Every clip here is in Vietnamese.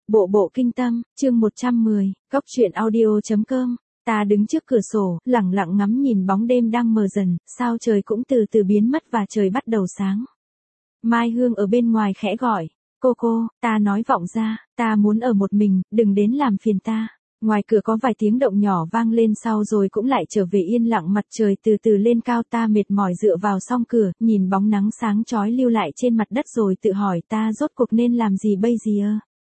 Bộ bộ kinh tâm, chương 110, góc truyện audio.com. Ta đứng trước cửa sổ, lặng lặng ngắm nhìn bóng đêm đang mờ dần, sao trời cũng từ từ biến mất và trời bắt đầu sáng. Mai Hương ở bên ngoài khẽ gọi, cô, ta nói vọng ra, ta muốn ở một mình, đừng đến làm phiền ta. Ngoài cửa có vài tiếng động nhỏ vang lên sau rồi cũng lại trở về yên lặng, mặt trời từ từ lên cao, ta mệt mỏi dựa vào song cửa, nhìn bóng nắng sáng chói lưu lại trên mặt đất rồi tự hỏi ta rốt cuộc nên làm gì bây giờ.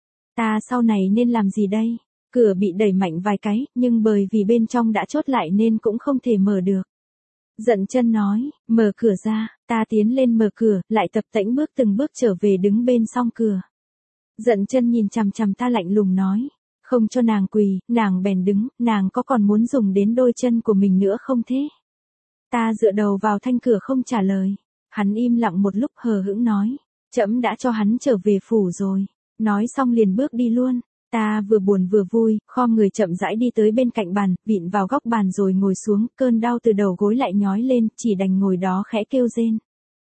Ta sau này nên làm gì đây? Cửa bị đẩy mạnh vài cái, nhưng bởi vì bên trong đã chốt lại nên cũng không thể mở được. Dận chân nói, mở cửa ra, ta tiến lên mở cửa, lại tập tễnh bước từng bước trở về đứng bên song cửa. Dận chân nhìn chằm chằm ta lạnh lùng nói, không cho nàng quỳ, nàng bèn đứng, nàng có còn muốn dùng đến đôi chân của mình nữa không thế? Ta dựa đầu vào thanh cửa không trả lời. Hắn im lặng một lúc hờ hững nói, trẫm đã cho hắn trở về phủ rồi. Nói xong liền bước đi luôn. Ta vừa buồn vừa vui, khom người chậm rãi đi tới bên cạnh bàn, vịn vào góc bàn rồi ngồi xuống, cơn đau từ đầu gối lại nhói lên, chỉ đành ngồi đó khẽ kêu rên.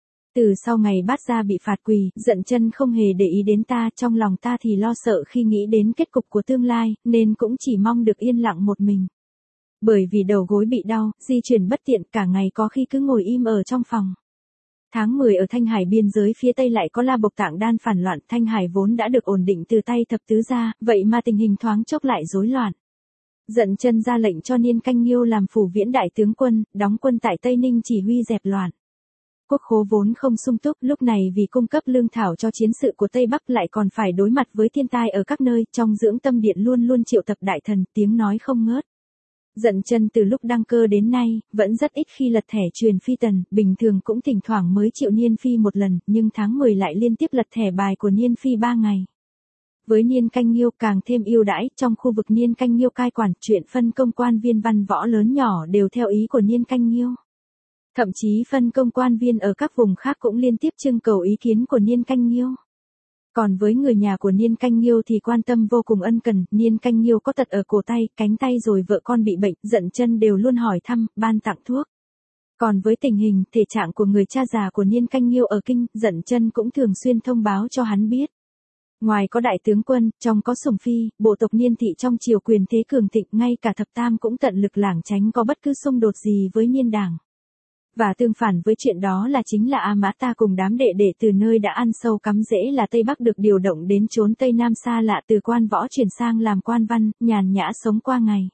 Từ sau ngày Bát Gia bị phạt quỳ, Dận chân không hề để ý đến ta, trong lòng ta thì lo sợ khi nghĩ đến kết cục của tương lai, nên cũng chỉ mong được yên lặng một mình. Bởi vì đầu gối bị đau, di chuyển bất tiện, cả ngày có khi cứ ngồi im ở trong phòng. Tháng 10 ở Thanh Hải biên giới phía Tây lại có La Bộc Tạng Đan phản loạn, Thanh Hải vốn đã được ổn định từ tay Thập Tứ Gia, vậy mà tình hình thoáng chốc lại rối loạn. Dận chân ra lệnh cho Niên Canh Nghiêu làm phủ viễn đại tướng quân, đóng quân tại Tây Ninh chỉ huy dẹp loạn. Quốc khố vốn không sung túc, lúc này vì cung cấp lương thảo cho chiến sự của Tây Bắc lại còn phải đối mặt với thiên tai ở các nơi, trong dưỡng tâm điện luôn luôn triệu tập đại thần, tiếng nói không ngớt. Dận chân từ lúc đăng cơ đến nay, vẫn rất ít khi lật thẻ truyền phi tần, bình thường cũng thỉnh thoảng mới triệu Niên Phi một lần, nhưng tháng 10 lại liên tiếp lật thẻ bài của Niên Phi 3 ngày. Với Niên Canh Nghiêu càng thêm ưu đãi, trong khu vực Niên Canh Nghiêu cai quản, chuyện phân công quan viên văn võ lớn nhỏ đều theo ý của Niên Canh Nghiêu. Thậm chí phân công quan viên ở các vùng khác cũng liên tiếp trưng cầu ý kiến của Niên Canh Nghiêu. Còn với người nhà của Niên Canh Nghiêu thì quan tâm vô cùng ân cần, Niên Canh Nghiêu có tật ở cổ tay, cánh tay rồi vợ con bị bệnh, Dận chân đều luôn hỏi thăm, ban tặng thuốc. Còn với tình hình, thể trạng của người cha già của Niên Canh Nghiêu ở kinh, Dận chân cũng thường xuyên thông báo cho hắn biết. Ngoài có đại tướng quân, trong có sủng phi, bộ tộc Niên thị trong triều quyền thế cường thịnh, ngay cả thập tam cũng tận lực lảng tránh có bất cứ xung đột gì với Niên đảng. Và tương phản với chuyện đó là chính là A Mã ta cùng đám đệ đệ từ nơi đã ăn sâu cắm rễ là Tây Bắc được điều động đến chốn Tây Nam xa lạ, từ quan võ chuyển sang làm quan văn, nhàn nhã sống qua ngày.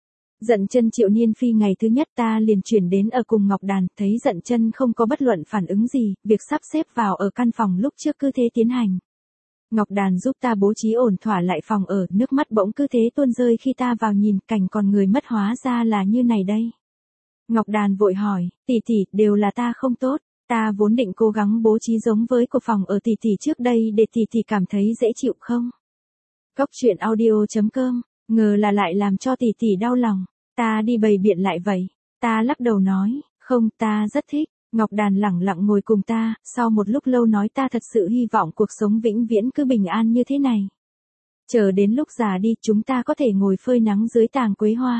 Dận chân triệu Niên Phi ngày thứ nhất ta liền chuyển đến ở cùng Ngọc Đàn, thấy Dận chân không có bất luận phản ứng gì, việc sắp xếp vào ở căn phòng lúc trước cứ thế tiến hành. Ngọc Đàn giúp ta bố trí ổn thỏa lại phòng ở, nước mắt bỗng cứ thế tuôn rơi khi ta vào nhìn cảnh còn người mất hóa ra là như này đây. Ngọc Đàn vội hỏi, tỷ, đều là ta không tốt, ta vốn định cố gắng bố trí giống với của phòng ở tỷ trước đây để tỷ cảm thấy dễ chịu không? Góc truyện audio.com, ngờ là lại làm cho tỷ đau lòng, ta đi bày biện lại vậy. Ta lắc đầu nói, không, ta rất thích. Ngọc Đàn lẳng lặng ngồi cùng ta, sau một lúc lâu nói ta thật sự hy vọng cuộc sống vĩnh viễn cứ bình an như thế này. Chờ đến lúc già đi chúng ta có thể ngồi phơi nắng dưới tàng quế hoa.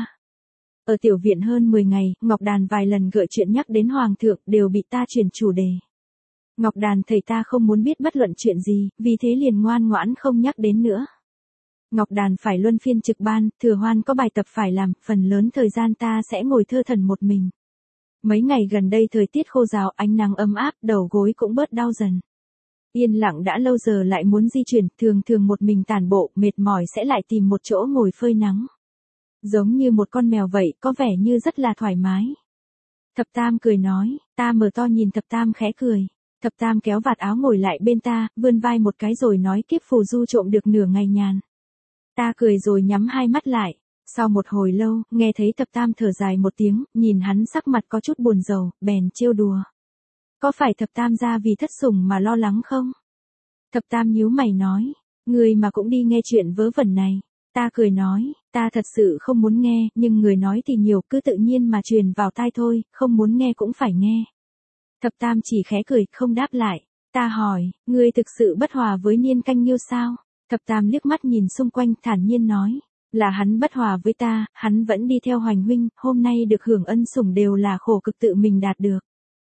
Ở tiểu viện hơn 10 ngày, Ngọc Đàn vài lần gợi chuyện nhắc đến Hoàng thượng đều bị ta chuyển chủ đề. Ngọc Đàn thấy ta không muốn biết bất luận chuyện gì, vì thế liền ngoan ngoãn không nhắc đến nữa. Ngọc Đàn phải luân phiên trực ban, Thừa Hoan có bài tập phải làm, phần lớn thời gian ta sẽ ngồi thơ thẩn một mình. Mấy ngày gần đây thời tiết khô ráo, ánh nắng ấm áp, đầu gối cũng bớt đau dần. Yên lặng đã lâu giờ lại muốn di chuyển, thường một mình tản bộ, mệt mỏi sẽ lại tìm một chỗ ngồi phơi nắng. Giống như một con mèo vậy, có vẻ như rất là thoải mái. Thập Tam cười nói, ta mở to nhìn Thập Tam khẽ cười. Thập Tam kéo vạt áo ngồi lại bên ta, vươn vai một cái rồi nói kiếp phù du trộm được nửa ngày nhàn. Ta cười rồi nhắm hai mắt lại. Sau một hồi lâu, nghe thấy Thập Tam thở dài một tiếng, nhìn hắn sắc mặt có chút buồn rầu, bèn trêu đùa. Có phải Thập Tam gia vì thất sủng mà lo lắng không? Thập Tam nhíu mày nói, người mà cũng đi nghe chuyện vớ vẩn này. Ta cười nói, ta thật sự không muốn nghe, nhưng người nói thì nhiều, cứ tự nhiên mà truyền vào tai thôi, không muốn nghe cũng phải nghe. Thập Tam chỉ khẽ cười, không đáp lại. Ta hỏi, ngươi thực sự bất hòa với Niên Canh Nghiêu sao? Thập Tam liếc mắt nhìn xung quanh, thản nhiên nói, là hắn bất hòa với ta, hắn vẫn đi theo Hoành huynh, hôm nay được hưởng ân sủng đều là khổ cực tự mình đạt được.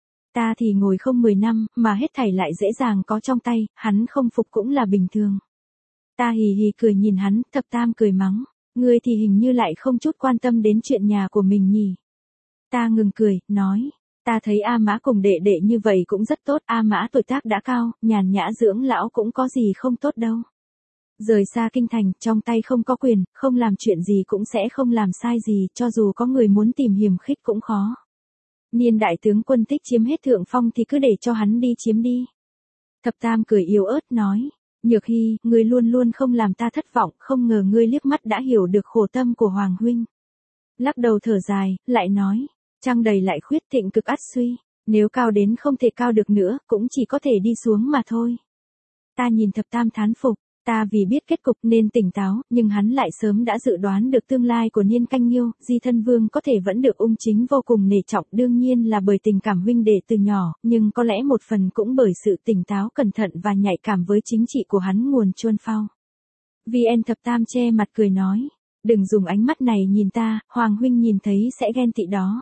Ta thì ngồi không 10 năm, mà hết thảy lại dễ dàng có trong tay, hắn không phục cũng là bình thường. Ta hì hì cười nhìn hắn, thập tam cười mắng. Ngươi thì hình như lại không chút quan tâm đến chuyện nhà của mình nhỉ. Ta ngừng cười, nói. Ta thấy A Mã cùng đệ đệ như vậy cũng rất tốt. A Mã tuổi tác đã cao, nhàn nhã dưỡng lão cũng có gì không tốt đâu. Rời xa kinh thành, trong tay không có quyền, không làm chuyện gì cũng sẽ không làm sai gì, cho dù có người muốn tìm hiềm khích cũng khó. Niên đại tướng quân thích chiếm hết thượng phong thì cứ để cho hắn đi chiếm đi. Thập tam cười yếu ớt nói. Nhược Hy, ngươi luôn luôn không làm ta thất vọng, không ngờ ngươi liếc mắt đã hiểu được khổ tâm của Hoàng huynh. Lắc đầu thở dài, lại nói. Trăng đầy lại khuyết, thịnh cực ắt suy. Nếu cao đến không thể cao được nữa, cũng chỉ có thể đi xuống mà thôi. Ta nhìn thập tam thán phục. Ta vì biết kết cục nên tỉnh táo, nhưng hắn lại sớm đã dự đoán được tương lai của Niên Canh Nhiêu, Di Thân Vương có thể vẫn được ung chính vô cùng nể trọng, đương nhiên là bởi tình cảm huynh đệ từ nhỏ, nhưng có lẽ một phần cũng bởi sự tỉnh táo cẩn thận và nhạy cảm với chính trị của hắn nguồn chuôn phao. VN thập tam che mặt cười nói, đừng dùng ánh mắt này nhìn ta, Hoàng huynh nhìn thấy sẽ ghen tị đó.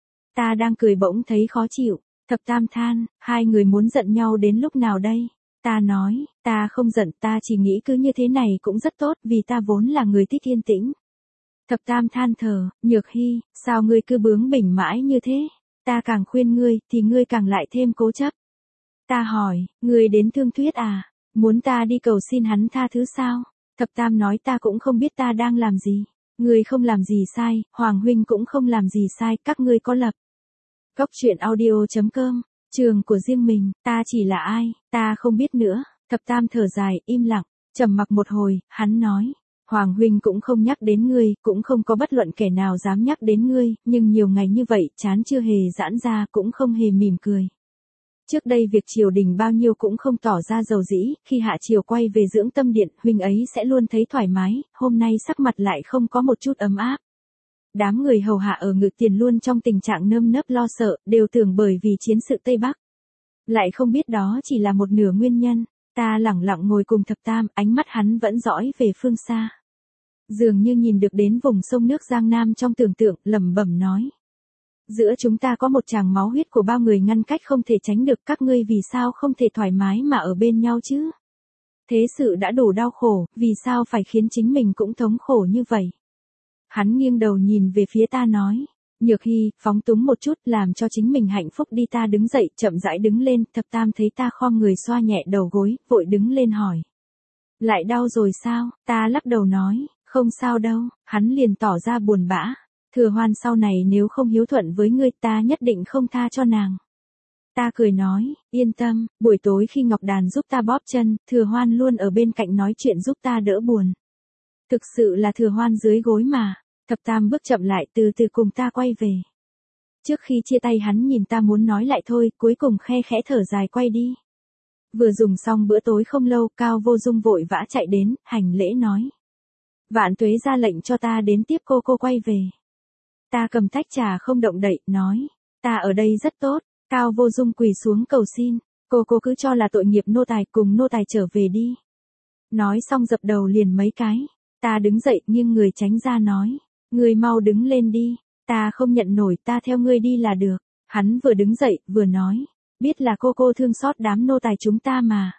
Ta đang cười bỗng thấy khó chịu, thập tam than, hai người muốn giận nhau đến lúc nào đây? Ta nói, ta không giận, ta chỉ nghĩ cứ như thế này cũng rất tốt vì ta vốn là người thích yên tĩnh. Thập tam than thở, Nhược Hy, sao ngươi cứ bướng bỉnh mãi như thế? Ta càng khuyên ngươi, thì ngươi càng lại thêm cố chấp. Ta hỏi, ngươi đến Thương Thuyết à? Muốn ta đi cầu xin hắn tha thứ sao? Thập tam nói ta cũng không biết ta đang làm gì. Ngươi không làm gì sai, Hoàng huynh cũng không làm gì sai, các ngươi có lập. Góc truyện audio.com Trường của riêng mình, ta chỉ là ai, ta không biết nữa. Thập tam thở dài, im lặng, trầm mặc một hồi, hắn nói. Hoàng huynh cũng không nhắc đến ngươi, cũng không có bất luận kẻ nào dám nhắc đến ngươi, nhưng nhiều ngày như vậy, chán chưa hề giãn ra, cũng không hề mỉm cười. Trước đây việc triều đình bao nhiêu cũng không tỏ ra dầu dĩ, khi hạ triều quay về dưỡng tâm điện, huynh ấy sẽ luôn thấy thoải mái, hôm nay sắc mặt lại không có một chút ấm áp. Đám người hầu hạ ở Ngự Tiền luôn trong tình trạng nơm nớp lo sợ, đều tưởng bởi vì chiến sự Tây Bắc. Lại không biết đó chỉ là một nửa nguyên nhân. Ta lẳng lặng ngồi cùng thập tam, ánh mắt hắn vẫn dõi về phương xa. Dường như nhìn được đến vùng sông nước Giang Nam trong tưởng tượng, lẩm bẩm nói. Giữa chúng ta có một tràng máu huyết của bao người ngăn cách không thể tránh được, các ngươi vì sao không thể thoải mái mà ở bên nhau chứ? Thế sự đã đủ đau khổ, vì sao phải khiến chính mình cũng thống khổ như vậy? Hắn nghiêng đầu nhìn về phía ta nói. Nhược Hy, phóng túng một chút, làm cho chính mình hạnh phúc đi. Ta đứng dậy, chậm rãi đứng lên, thập tam thấy ta khom người xoa nhẹ đầu gối, vội đứng lên hỏi. Lại đau rồi sao? Ta lắc đầu nói, không sao đâu, hắn liền tỏ ra buồn bã. Thừa Hoan sau này nếu không hiếu thuận với ngươi ta nhất định không tha cho nàng. Ta cười nói, yên tâm, buổi tối khi Ngọc Đàn giúp ta bóp chân, Thừa Hoan luôn ở bên cạnh nói chuyện giúp ta đỡ buồn. Thực sự là Thừa Hoan dưới gối mà. Thập tam bước chậm lại từ từ cùng ta quay về. Trước khi chia tay hắn nhìn ta muốn nói lại thôi, cuối cùng khe khẽ thở dài quay đi. Vừa dùng xong bữa tối không lâu, Cao Vô Dung vội vã chạy đến, hành lễ nói. Vạn Tuế ra lệnh cho ta đến tiếp cô quay về. Ta cầm tách trà không động đậy, nói. Ta ở đây rất tốt. Cao Vô Dung quỳ xuống cầu xin. Cô cứ cho là tội nghiệp nô tài, cùng nô tài trở về đi. Nói xong dập đầu liền mấy cái. Ta đứng dậy nghiêng người tránh ra nói. Ngươi mau đứng lên đi, ta không nhận nổi, ta theo ngươi đi là được. Hắn vừa đứng dậy, vừa nói, biết là cô thương xót đám nô tài chúng ta mà.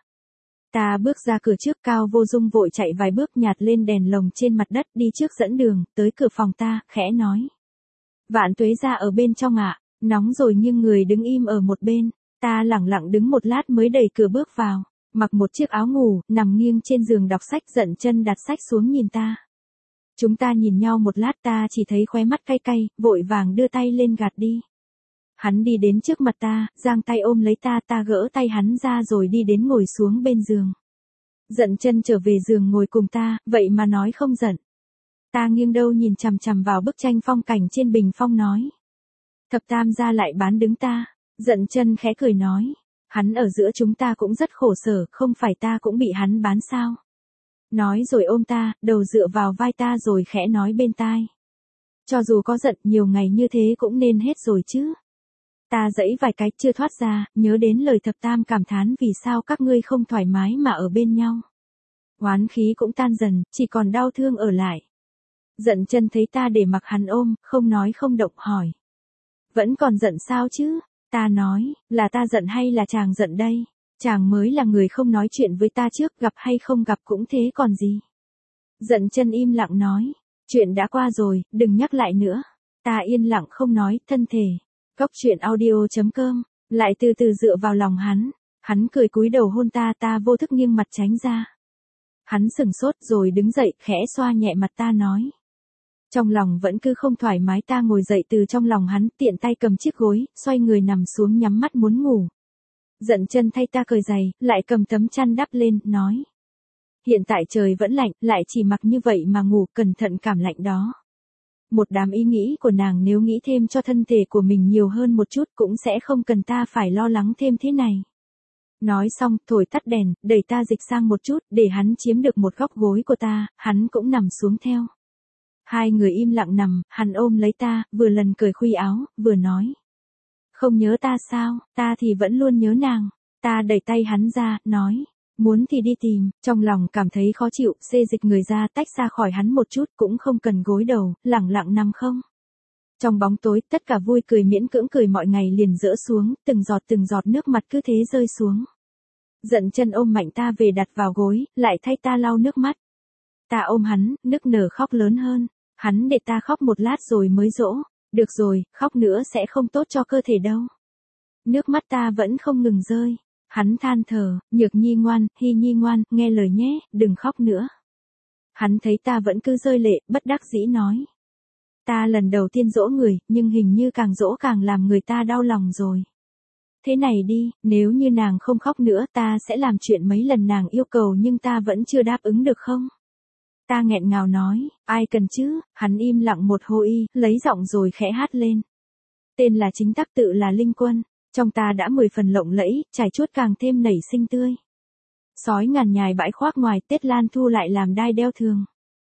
Ta bước ra cửa trước, Cao Vô Dung vội chạy vài bước nhặt lên đèn lồng trên mặt đất đi trước dẫn đường, tới cửa phòng ta, khẽ nói. Vạn Tuế ra ở bên trong ạ, nóng rồi nhưng người đứng im ở một bên. Ta lẳng lặng đứng một lát mới đẩy cửa bước vào, mặc một chiếc áo ngủ, nằm nghiêng trên giường đọc sách, Dận Chân đặt sách xuống nhìn ta. Chúng ta nhìn nhau một lát, ta chỉ thấy khóe mắt cay cay, vội vàng đưa tay lên gạt đi. Hắn đi đến trước mặt ta, giang tay ôm lấy ta, ta gỡ tay hắn ra rồi đi đến ngồi xuống bên giường. Dận Chân trở về giường ngồi cùng ta, vậy mà nói không giận. Ta nghiêng đầu nhìn chằm chằm vào bức tranh phong cảnh trên bình phong nói. Thập tam gia lại bán đứng ta. Dận Chân khẽ cười nói. Hắn ở giữa chúng ta cũng rất khổ sở, không phải ta cũng bị hắn bán sao? Nói rồi ôm ta, đầu dựa vào vai ta rồi khẽ nói bên tai. Cho dù có giận nhiều ngày như thế cũng nên hết rồi chứ. Ta giãy vài cái chưa thoát ra, nhớ đến lời thập tam cảm thán vì sao các ngươi không thoải mái mà ở bên nhau. Oán khí cũng tan dần, chỉ còn đau thương ở lại. Dận Chân thấy ta để mặc hắn ôm, không nói không động hỏi. Vẫn còn giận sao chứ? Ta nói, là ta giận hay là chàng giận đây? Chàng mới là người không nói chuyện với ta trước, gặp hay không gặp cũng thế còn gì. Dận chân im lặng nói, chuyện đã qua rồi, đừng nhắc lại nữa. Ta yên lặng không nói, thân thể. Cốc truyện audio.com, lại từ từ dựa vào lòng hắn. Hắn cười cúi đầu hôn ta, ta vô thức nghiêng mặt tránh ra. Hắn sừng sốt rồi đứng dậy, khẽ xoa nhẹ mặt ta nói. Trong lòng vẫn cứ không thoải mái, ta ngồi dậy từ trong lòng hắn, tiện tay cầm chiếc gối, xoay người nằm xuống nhắm mắt muốn ngủ. Dận chân thay ta cởi giày, lại cầm tấm chăn đắp lên, nói. Hiện tại trời vẫn lạnh, lại chỉ mặc như vậy mà ngủ, cẩn thận cảm lạnh đó. Một đám ý nghĩ của nàng nếu nghĩ thêm cho thân thể của mình nhiều hơn một chút cũng sẽ không cần ta phải lo lắng thêm thế này. Nói xong, thổi tắt đèn, đẩy ta dịch sang một chút, để hắn chiếm được một góc gối của ta, hắn cũng nằm xuống theo. Hai người im lặng nằm, hắn ôm lấy ta, vừa lần cởi khuy áo, vừa nói. Không nhớ ta sao, ta thì vẫn luôn nhớ nàng. Ta đẩy tay hắn ra, nói. Muốn thì đi tìm, trong lòng cảm thấy khó chịu, xê dịch người ra tách ra khỏi hắn một chút, cũng không cần gối đầu, lẳng lặng nằm không. Trong bóng tối, tất cả vui cười miễn cưỡng cười mọi ngày liền rỡ xuống, từng giọt nước mặt cứ thế rơi xuống. Dận chân ôm mạnh ta về đặt vào gối, lại thay ta lau nước mắt. Ta ôm hắn, nức nở khóc lớn hơn. Hắn để ta khóc một lát rồi mới dỗ. Được rồi, khóc nữa sẽ không tốt cho cơ thể đâu. Nước mắt ta vẫn không ngừng rơi. Hắn than thở, Nhược Nhi ngoan, Hy Nhi ngoan, nghe lời nhé, đừng khóc nữa. Hắn thấy ta vẫn cứ rơi lệ, bất đắc dĩ nói. Ta lần đầu tiên dỗ người, nhưng hình như càng dỗ càng làm người ta đau lòng rồi. Thế này đi, nếu như nàng không khóc nữa ta sẽ làm chuyện mấy lần nàng yêu cầu nhưng ta vẫn chưa đáp ứng được không? Ta nghẹn ngào nói, ai cần chứ, hắn im lặng một hồi, lấy giọng rồi khẽ hát lên. Tên là chính tắc tự là Linh Quân, trong ta đã 10 phần lộng lẫy, trải chuốt càng thêm nảy sinh tươi. Sói ngàn nhài bãi khoác ngoài, Tết Lan Thu lại làm đai đeo thường.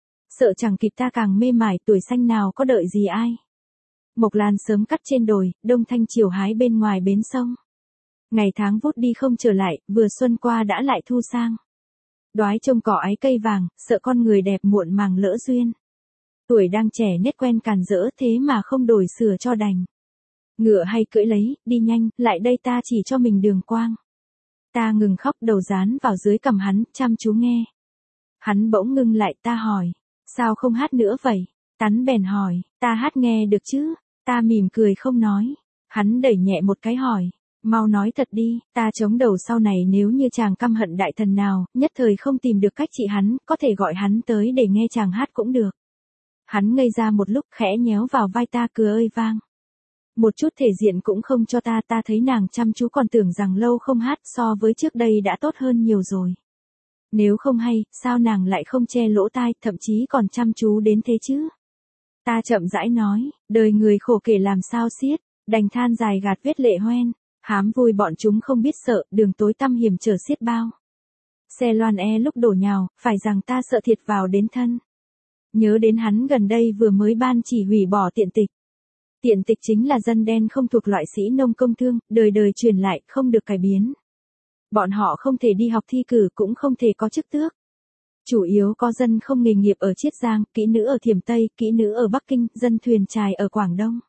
Sợ chẳng kịp ta càng mê mải, tuổi xanh nào có đợi gì ai. Mộc lan sớm cắt trên đồi, đông thanh chiều hái bên ngoài bến sông. Ngày tháng vút đi không trở lại, vừa xuân qua đã lại thu sang. Đoái trông cỏ ái cây vàng, sợ con người đẹp muộn màng lỡ duyên. Tuổi đang trẻ nết quen càn rỡ thế mà không đổi sửa cho đành. Ngựa hay cưỡi lấy, đi nhanh, lại đây ta chỉ cho mình đường quang. Ta ngừng khóc đầu dán vào dưới cằm hắn, chăm chú nghe. Hắn bỗng ngưng lại ta hỏi, sao không hát nữa vậy? Tắn bèn hỏi, ta hát nghe được chứ? Ta mỉm cười không nói. Hắn đẩy nhẹ một cái hỏi, mau nói thật đi, ta chống đầu sau này nếu như chàng căm hận đại thần nào, nhất thời không tìm được cách trị hắn, có thể gọi hắn tới để nghe chàng hát cũng được. Hắn ngây ra một lúc khẽ nhéo vào vai ta cười ơi vang. Một chút thể diện cũng không cho ta thấy nàng chăm chú còn tưởng rằng lâu không hát so với trước đây đã tốt hơn nhiều rồi. Nếu không hay, sao nàng lại không che lỗ tai, thậm chí còn chăm chú đến thế chứ? Ta chậm rãi nói, đời người khổ kể làm sao xiết, đành than dài gạt vết lệ hoen, hám vui bọn chúng không biết sợ, đường tối tăm hiểm trở xiết bao. Xe loan lúc đổ nhào, phải rằng ta sợ thiệt vào đến thân. Nhớ đến hắn gần đây vừa mới ban chỉ hủy bỏ tiện tịch. Tiện tịch chính là dân đen không thuộc loại sĩ nông công thương, đời đời truyền lại, không được cải biến. Bọn họ không thể đi học thi cử cũng không thể có chức tước. Chủ yếu có dân không nghề nghiệp ở Chiết Giang, kỹ nữ ở Thiểm Tây, kỹ nữ ở Bắc Kinh, dân thuyền chài ở Quảng Đông.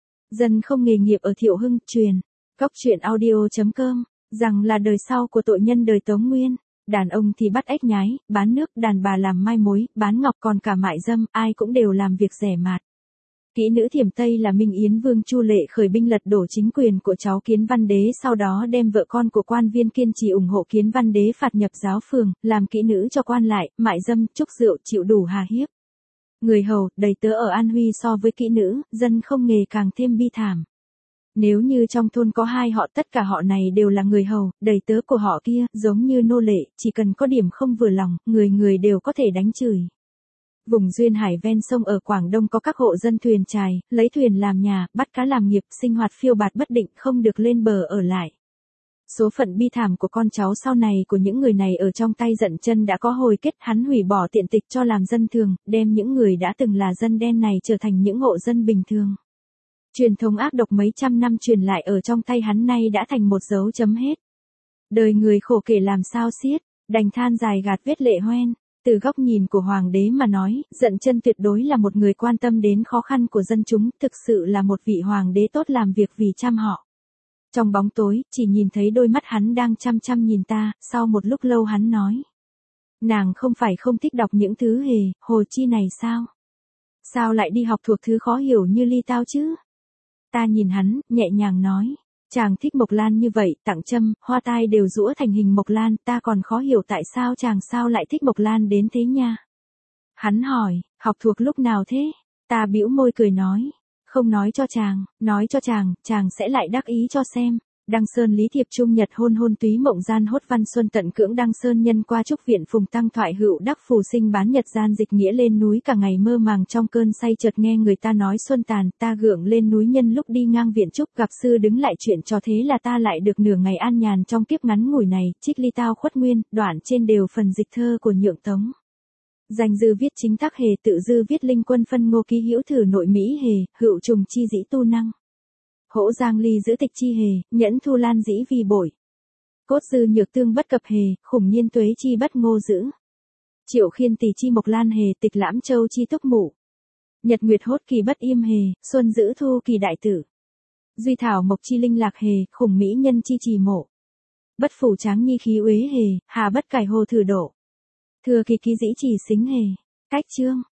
Dân không nghề nghiệp ở Thiệu Hưng, truyền. Cốc truyện audio.com, rằng là đời sau của tội nhân đời Tống Nguyên. Đàn ông thì bắt ếch nhái, bán nước, đàn bà làm mai mối, bán ngọc còn cả mại dâm, ai cũng đều làm việc rẻ mạt. Kỹ nữ Thiểm Tây là Minh Yến Vương Chu Lệ khởi binh lật đổ chính quyền của cháu Kiến Văn Đế, sau đó đem vợ con của quan viên kiên trì ủng hộ Kiến Văn Đế phạt nhập giáo phường, làm kỹ nữ cho quan lại, mại dâm, trúc rượu, chịu đủ hà hiếp. Người hầu, đầy tớ ở An Huy so với kỹ nữ, dân không nghề càng thêm bi thảm. Nếu như trong thôn có hai họ, tất cả họ này đều là người hầu, đầy tớ của họ kia, giống như nô lệ, chỉ cần có điểm không vừa lòng, người người đều có thể đánh chửi. Vùng duyên hải ven sông ở Quảng Đông có các hộ dân thuyền chài, lấy thuyền làm nhà, bắt cá làm nghiệp, sinh hoạt phiêu bạt bất định, không được lên bờ ở lại. Số phận bi thảm của con cháu sau này của những người này ở trong tay Dận Chân đã có hồi kết, hắn hủy bỏ tiện tịch cho làm dân thường, đem những người đã từng là dân đen này trở thành những hộ dân bình thường. Truyền thống ác độc mấy trăm năm truyền lại ở trong tay hắn nay đã thành một dấu chấm hết. Đời người khổ kể làm sao xiết, đành than dài gạt vết lệ hoen. Từ góc nhìn của hoàng đế mà nói, Dận Chân tuyệt đối là một người quan tâm đến khó khăn của dân chúng, thực sự là một vị hoàng đế tốt làm việc vì trăm họ. Trong bóng tối, chỉ nhìn thấy đôi mắt hắn đang chăm chăm nhìn ta, sau một lúc lâu hắn nói. Nàng không phải không thích đọc những thứ hề, hồ chi này sao? Sao lại đi học thuộc thứ khó hiểu như ly tao chứ? Ta nhìn hắn, nhẹ nhàng nói. Chàng thích mộc lan như vậy, tặng châm, hoa tai đều rũa thành hình mộc lan, ta còn khó hiểu tại sao chàng sao lại thích mộc lan đến thế nha. Hắn hỏi, học thuộc lúc nào thế? Ta bĩu môi cười nói. Không nói cho chàng, chàng sẽ lại đắc ý cho xem. Đăng Sơn Lý Thiệp Trung Nhật hôn hôn túy mộng gian hốt văn xuân tận cưỡng Đăng Sơn nhân qua trúc viện phùng tăng thoại hữu đắc phù sinh bán nhật gian dịch nghĩa lên núi cả ngày mơ màng trong cơn say chợt nghe người ta nói xuân tàn ta gượng lên núi nhân lúc đi ngang viện trúc gặp sư đứng lại chuyện cho thế là ta lại được nửa ngày an nhàn trong kiếp ngắn ngủi này trích ly tao khuất nguyên đoạn trên đều phần dịch thơ của Nhượng Tống. Danh dư viết chính tác hề tự dư viết linh quân phân ngô ký hữu thử nội mỹ hề hữu trùng chi dĩ tu năng. Hỗ giang ly giữ tịch chi hề, nhẫn thu lan dĩ vì bội. Cốt dư nhược tương bất cập hề, khủng nhiên tuế chi bất ngô giữ. Triệu khiên tỷ chi mộc lan hề, tịch lãm châu chi túc mụ. Nhật nguyệt hốt kỳ bất im hề, xuân giữ thu kỳ đại tử. Duy thảo mộc chi linh lạc hề, khủng mỹ nhân chi trì mộ. Bất phủ tráng nhi khí uế hề, hà bất cải hồ thử độ. Thừa kỳ ký dĩ chỉ xính hề. Cách chương.